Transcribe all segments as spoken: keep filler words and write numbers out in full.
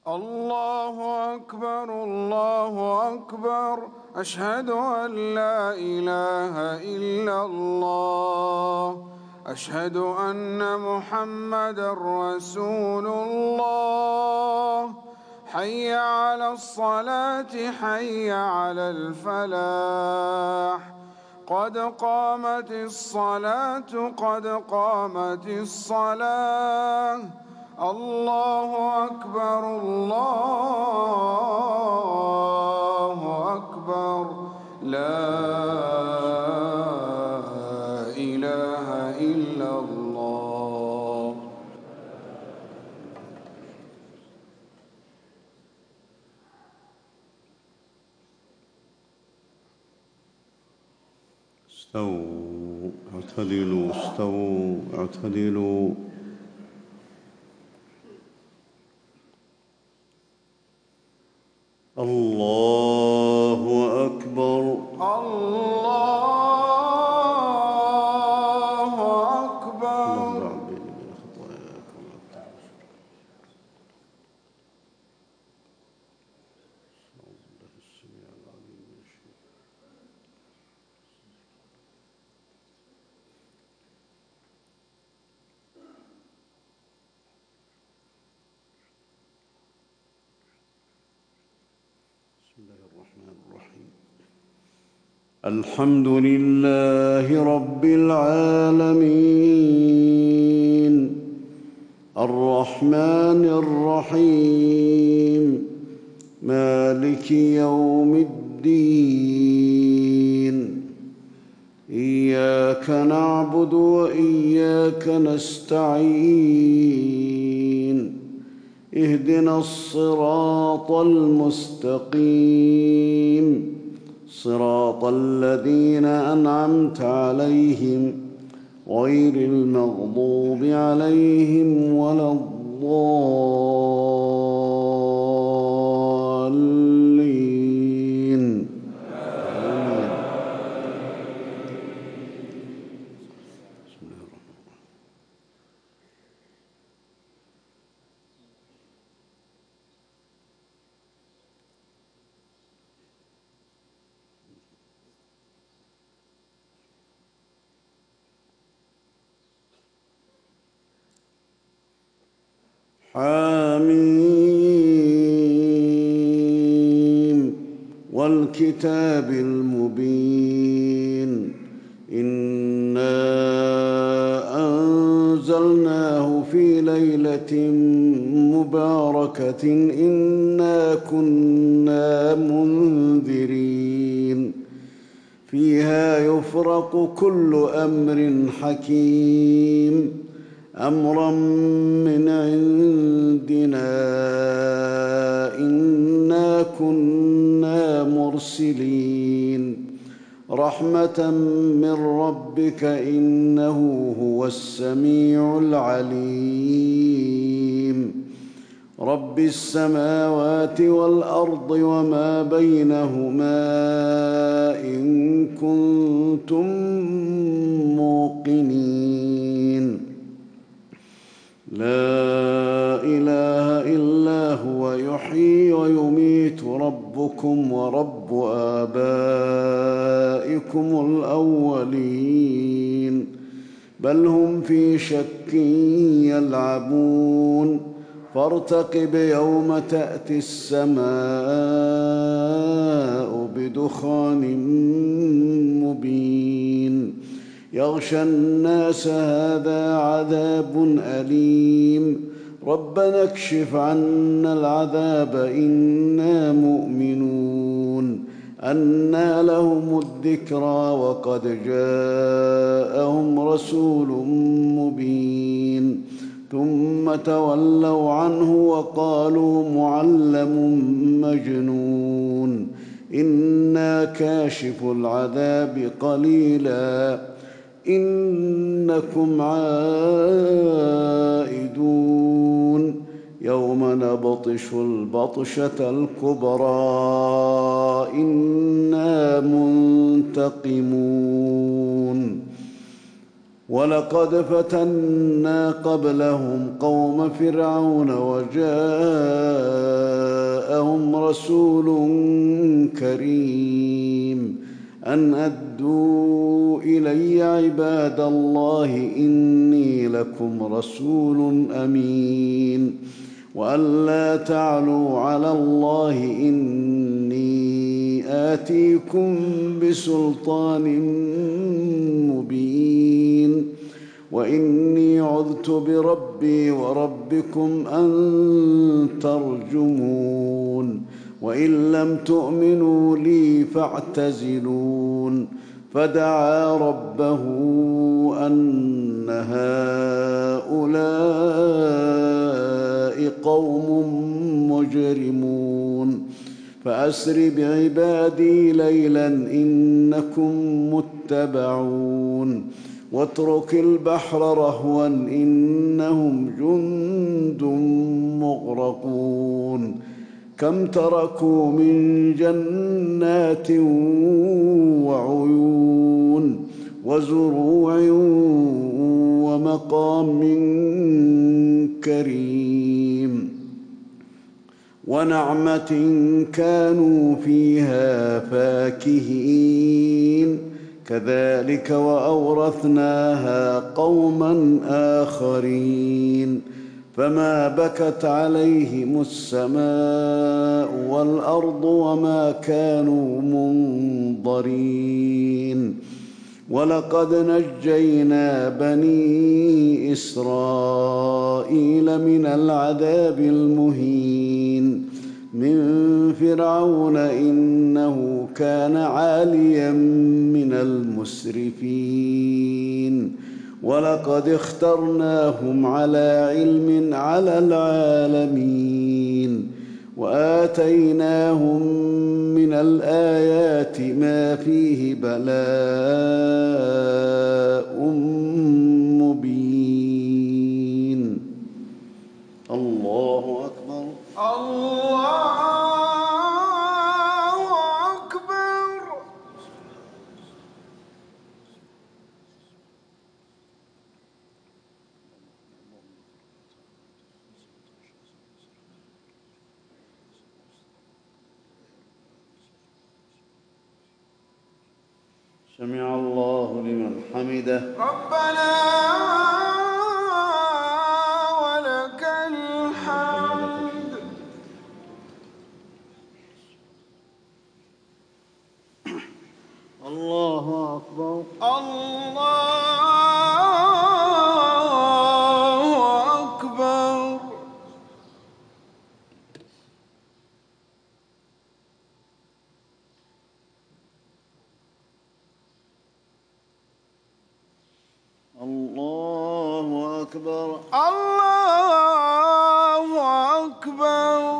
الله أكبر الله أكبر أشهد أن لا إله إلا الله أشهد أن محمدًا رسول الله حي على الصلاة حي على الفلاح قد قامت الصلاة قد قامت الصلاة الله أكبر الله أكبر لا إله إلا الله. استووا اعتدلوا استووا اعتدلوا. الله أكبر الله أكبر. الحمد لله رب العالمين الرحمن الرحيم مالك يوم الدين إياك نعبد وإياك نستعين اهدنا الصراط المستقيم صراط الذين أنعمت عليهم غير المغضوب عليهم ولا الضالين آمين. حاميم والكتاب المبين إنا أنزلناه في ليلة مباركة إنا كنا منذرين فيها يفرق كل أمر حكيم أمرا من عندنا إنا كنا مرسلين رحمة من ربك إنه هو السميع العليم رب السماوات والأرض وما بينهما إن كنتم موقنين لا إله إلا هو يحيي ويميت ربكم ورب آبائكم الأولين بل هم في شك يلعبون فارتقب يوم تأتي السماء بدخان مبين يغشى الناس هذا عذاب أليم ربنا اكشف عنا العذاب إنا مؤمنون أنى لهم الذكرى وقد جاءهم رسول مبين ثم تولوا عنه وقالوا معلم مجنون إنا كاشف العذاب قليلا إنكم عائدون يوم نبطش البطشة الكبرى إنا منتقمون ولقد فتنا قبلهم قوم فرعون وجاءوا رسول كريم أن أدوا إلي عباد الله إني لكم رسول أمين وأن لا تعلوا على الله إني آتيكم بسلطان مبين وإني عذت بربي وربكم أن ترجمون وإن لم تؤمنوا لي فاعتزلون فدعا ربه أن هؤلاء قوم مجرمون فأسر بعبادي ليلا إنكم متبعون واترك البحر رهوا إنهم جند مغرقون كم تركوا من جنات وعيون وزروع ومقام كريم ونعمة كانوا فيها فاكهين كذلك وأورثناها قوما آخرين فما بكت عليهم السماء والأرض وما كانوا منظرين ولقد نجينا بني إسرائيل من العذاب المهين من فرعون إنه كان عاليا من المسرفين ولقد اخترناهم على علم على العالمين وآتيناهم من الآيات ما فيه بلاء مبين. الله أكبر. الله أكبر. سمع الله لمن حمده. ربنا ولك الحمد. الله أكبر. الله أكبر. الله أكبر. الله أكبر.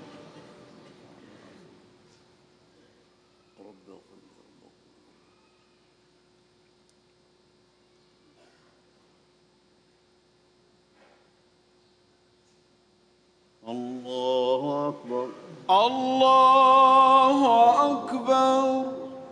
الله أكبر. الله أكبر.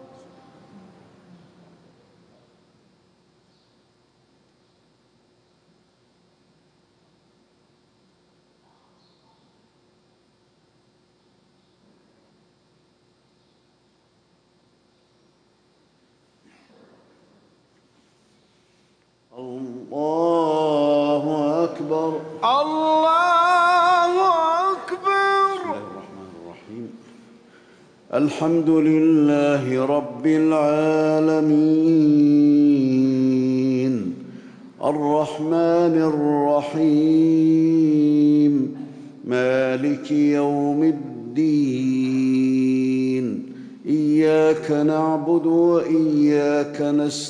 الله أكبر. الله أكبر. بسم الله الرحمن الرحيم. الحمد لله رب العالمين الرحمن الرحيم مالك يوم الدين إياك نعبد وإياك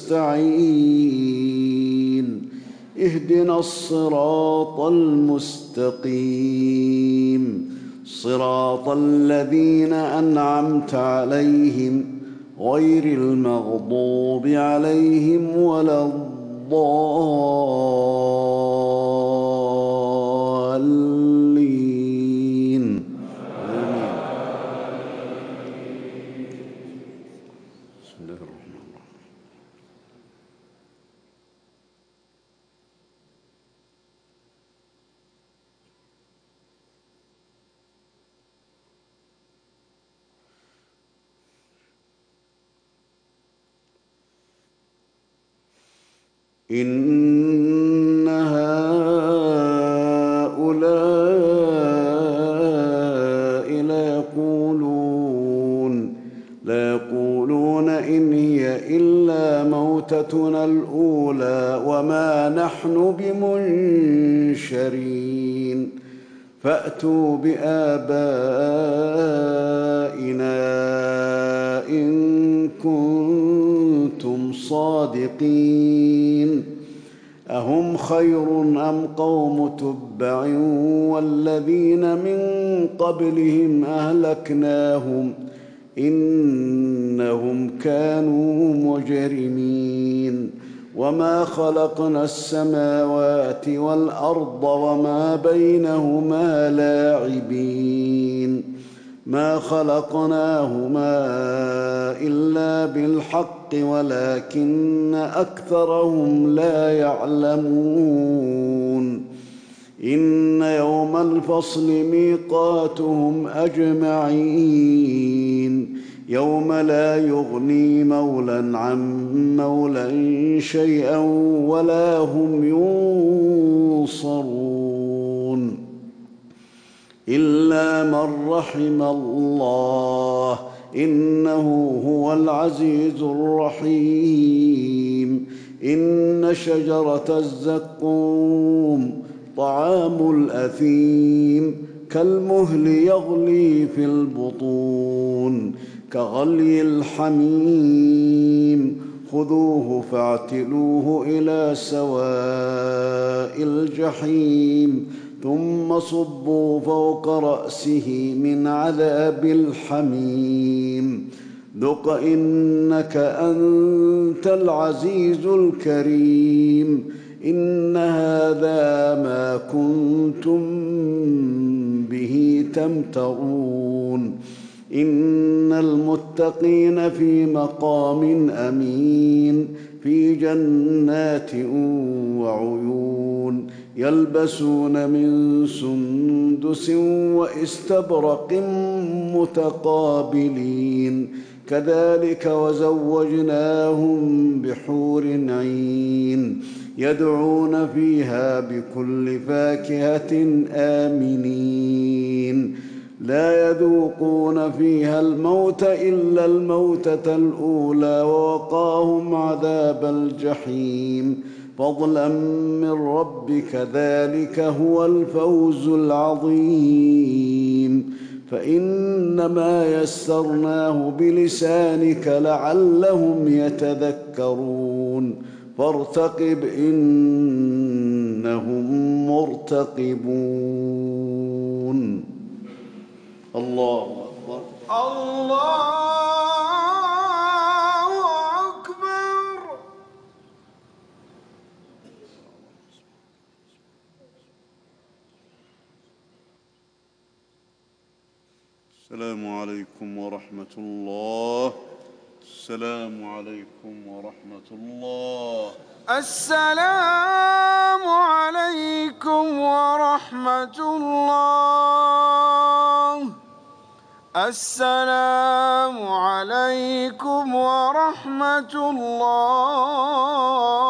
نستعين اهدنا الصراط المستقيم صراط الذين أنعمت عليهم غير المغضوب عليهم ولا الضالين آمين. بسم الله الرحمن الرحيم. إن هؤلاء ليقولون ليقولون إن هي إلا موتتنا الأولى وما نحن بمنشرين فأتوا بآبائنا إن كنتم صادقين أهم خير أم قوم تبع والذين من قبلهم أهلكناهم إنهم كانوا مجرمين وما خلقنا السماوات والأرض وما بينهما لاعبين ما خلقناهما إلا بالحق ولكن أكثرهم لا يعلمون إن يوم الفصل ميقاتهم أجمعين يوم لا يغني مولى عن مولى شيئا ولا هم ينصرون إلا من رحم الله إنه هو العزيز الرحيم إن شجرة الزقوم طعام الأثيم كالمهل يغلي في البطون كغلي الحميم خذوه فاعتلوه إلى سواء الجحيم ثم صبوا فوق رأسه من عذاب الحميم ذق إنك أنت العزيز الكريم إن هذا ما كنتم به تمترون إن المتقين في مقام أمين في جنات وعيون يلبسون من سندس واستبرق متقابلين كذلك وزوجناهم بحور عين يدعون فيها بكل فاكهة آمنين لا يذوقون فيها الموت إلا الموتة الأولى ووقاهم عذاب الجحيم فضلا من ربك ذلك هو الفوز العظيم فإنما يسرناه بلسانك لعلهم يتذكرون فارتقب إنهم مرتقبون الله أكبر الله أكبر. السلام عليكم ورحمة الله. السلام عليكم ورحمة الله. السلام عليكم ورحمة الله. السلام عليكم ورحمة الله.